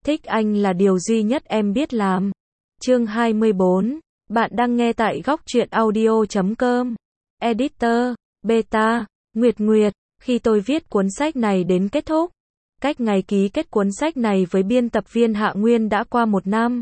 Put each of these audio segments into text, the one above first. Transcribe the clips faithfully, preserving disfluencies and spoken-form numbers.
Thích anh là điều duy nhất em biết làm. Chương hai mươi bốn. Bạn đang nghe tại góc truyện audio chấm com. Editor, Beta, Nguyệt Nguyệt. Khi tôi viết cuốn sách này đến kết thúc, cách ngày ký kết cuốn sách này với biên tập viên Hạ Nguyên đã qua một năm.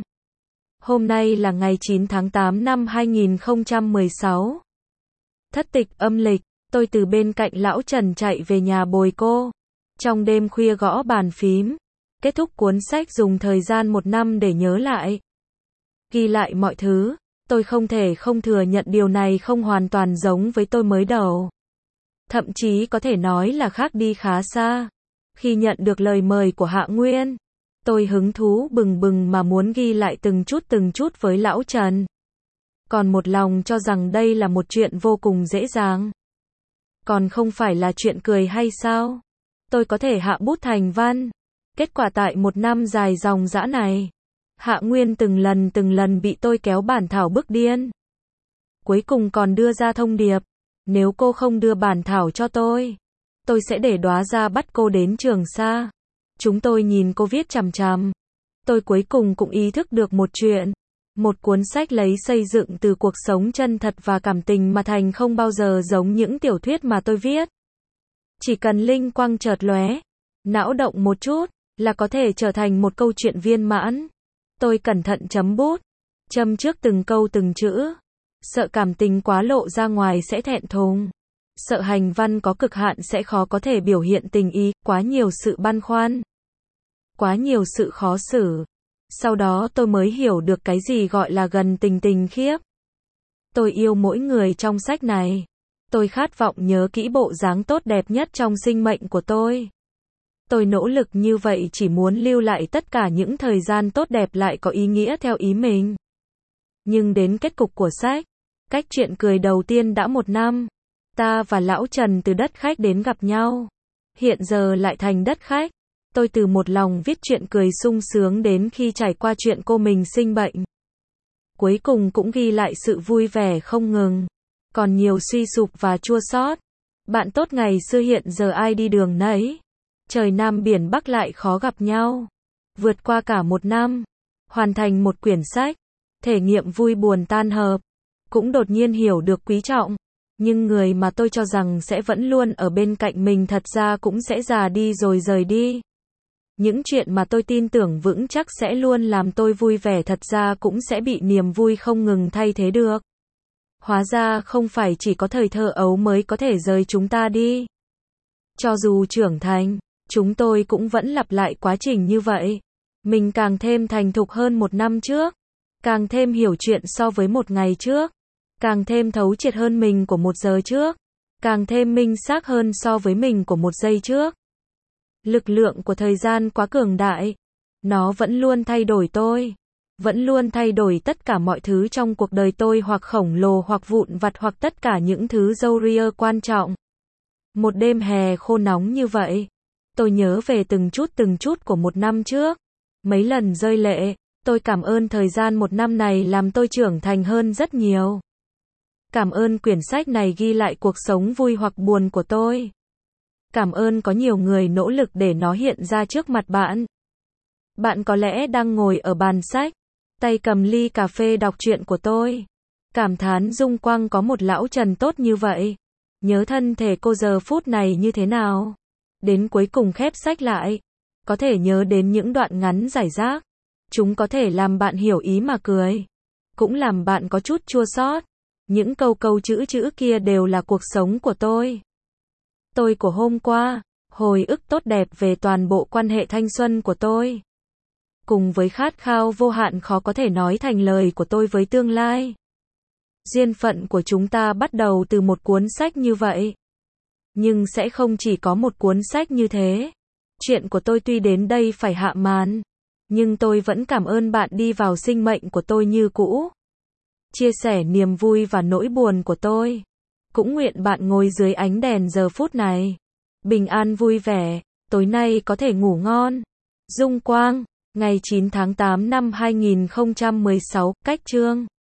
Hôm nay là ngày chín tháng tám năm hai nghìn không trăm mười sáu. Thất tịch âm lịch, tôi từ bên cạnh lão Trần chạy về nhà bồi cô. Trong đêm khuya gõ bàn phím. Kết thúc cuốn sách dùng thời gian một năm để nhớ lại. Ghi lại mọi thứ. Tôi không thể không thừa nhận điều này không hoàn toàn giống với tôi mới đầu. Thậm chí có thể nói là khác đi khá xa. Khi nhận được lời mời của Hạ Nguyên, tôi hứng thú bừng bừng mà muốn ghi lại từng chút từng chút với lão Trần. Còn một lòng cho rằng đây là một chuyện vô cùng dễ dàng. Còn không phải là chuyện cười hay sao? Tôi có thể hạ bút thành văn. Kết quả tại một năm dài dòng dã này, Hạ Nguyên từng lần từng lần bị tôi kéo bản thảo bức điên. Cuối cùng còn đưa ra thông điệp. Nếu cô không đưa bản thảo cho tôi, tôi sẽ để Đóa Gia bắt cô đến Trường Sa. Chúng tôi nhìn cô viết chằm chằm. Tôi cuối cùng cũng ý thức được một chuyện. Một cuốn sách lấy xây dựng từ cuộc sống chân thật và cảm tình mà thành không bao giờ giống những tiểu thuyết mà tôi viết. Chỉ cần linh quang chợt lóe, não động một chút, là có thể trở thành một câu chuyện viên mãn. Tôi cẩn thận chấm bút, châm trước từng câu từng chữ. Sợ cảm tình quá lộ ra ngoài sẽ thẹn thùng. Sợ hành văn có cực hạn sẽ khó có thể biểu hiện tình ý, quá nhiều sự băn khoăn. Quá nhiều sự khó xử. Sau đó tôi mới hiểu được cái gì gọi là gần tình tình khiếp. Tôi yêu mỗi người trong sách này. Tôi khát vọng nhớ kỹ bộ dáng tốt đẹp nhất trong sinh mệnh của tôi. Tôi nỗ lực như vậy chỉ muốn lưu lại tất cả những thời gian tốt đẹp lại có ý nghĩa theo ý mình. Nhưng đến kết cục của sách, cách chuyện cười đầu tiên đã một năm. Ta và lão Trần từ đất khách đến gặp nhau. Hiện giờ lại thành đất khách. Tôi từ một lòng viết chuyện cười sung sướng đến khi trải qua chuyện cô mình sinh bệnh. Cuối cùng cũng ghi lại sự vui vẻ không ngừng. Còn nhiều suy sụp và chua xót. Bạn tốt ngày xưa hiện giờ ai đi đường nấy. Trời Nam biển Bắc lại khó gặp nhau. Vượt qua cả một năm. Hoàn thành một quyển sách. Thể nghiệm vui buồn tan hợp. Cũng đột nhiên hiểu được quý trọng. Nhưng người mà tôi cho rằng sẽ vẫn luôn ở bên cạnh mình thật ra cũng sẽ già đi rồi rời đi. Những chuyện mà tôi tin tưởng vững chắc sẽ luôn làm tôi vui vẻ thật ra cũng sẽ bị niềm vui không ngừng thay thế được. Hóa ra không phải chỉ có thời thơ ấu mới có thể rời chúng ta đi. Cho dù trưởng thành, chúng tôi cũng vẫn lặp lại quá trình như vậy. Mình càng thêm thành thục hơn một năm trước. Càng thêm hiểu chuyện so với một ngày trước. Càng thêm thấu triệt hơn mình của một giờ trước. Càng thêm minh xác hơn so với mình của một giây trước. Lực lượng của thời gian quá cường đại. Nó vẫn luôn thay đổi tôi. Vẫn luôn thay đổi tất cả mọi thứ trong cuộc đời tôi hoặc khổng lồ hoặc vụn vặt hoặc tất cả những thứ râu ria quan trọng. Một đêm hè khô nóng như vậy. Tôi nhớ về từng chút từng chút của một năm trước. Mấy lần rơi lệ. Tôi cảm ơn thời gian một năm này làm tôi trưởng thành hơn rất nhiều. Cảm ơn quyển sách này ghi lại cuộc sống vui hoặc buồn của tôi. Cảm ơn có nhiều người nỗ lực để nó hiện ra trước mặt bạn. Bạn có lẽ đang ngồi ở bàn sách, tay cầm ly cà phê đọc truyện của tôi. Cảm thán Dung Quang có một lão Trần tốt như vậy. Nhớ thân thể cô giờ phút này như thế nào. Đến cuối cùng khép sách lại. Có thể nhớ đến những đoạn ngắn rải rác. Chúng có thể làm bạn hiểu ý mà cười. Cũng làm bạn có chút chua xót. Những câu câu chữ chữ kia đều là cuộc sống của tôi. Tôi của hôm qua, hồi ức tốt đẹp về toàn bộ quan hệ thanh xuân của tôi. Cùng với khát khao vô hạn khó có thể nói thành lời của tôi với tương lai. Duyên phận của chúng ta bắt đầu từ một cuốn sách như vậy. Nhưng sẽ không chỉ có một cuốn sách như thế. Chuyện của tôi tuy đến đây phải hạ màn. Nhưng tôi vẫn cảm ơn bạn đi vào sinh mệnh của tôi như cũ. Chia sẻ niềm vui và nỗi buồn của tôi. Cũng nguyện bạn ngồi dưới ánh đèn giờ phút này. Bình an vui vẻ, tối nay có thể ngủ ngon. Dung Quang, ngày chín tháng tám năm hai nghìn không trăm mười sáu, cách chương.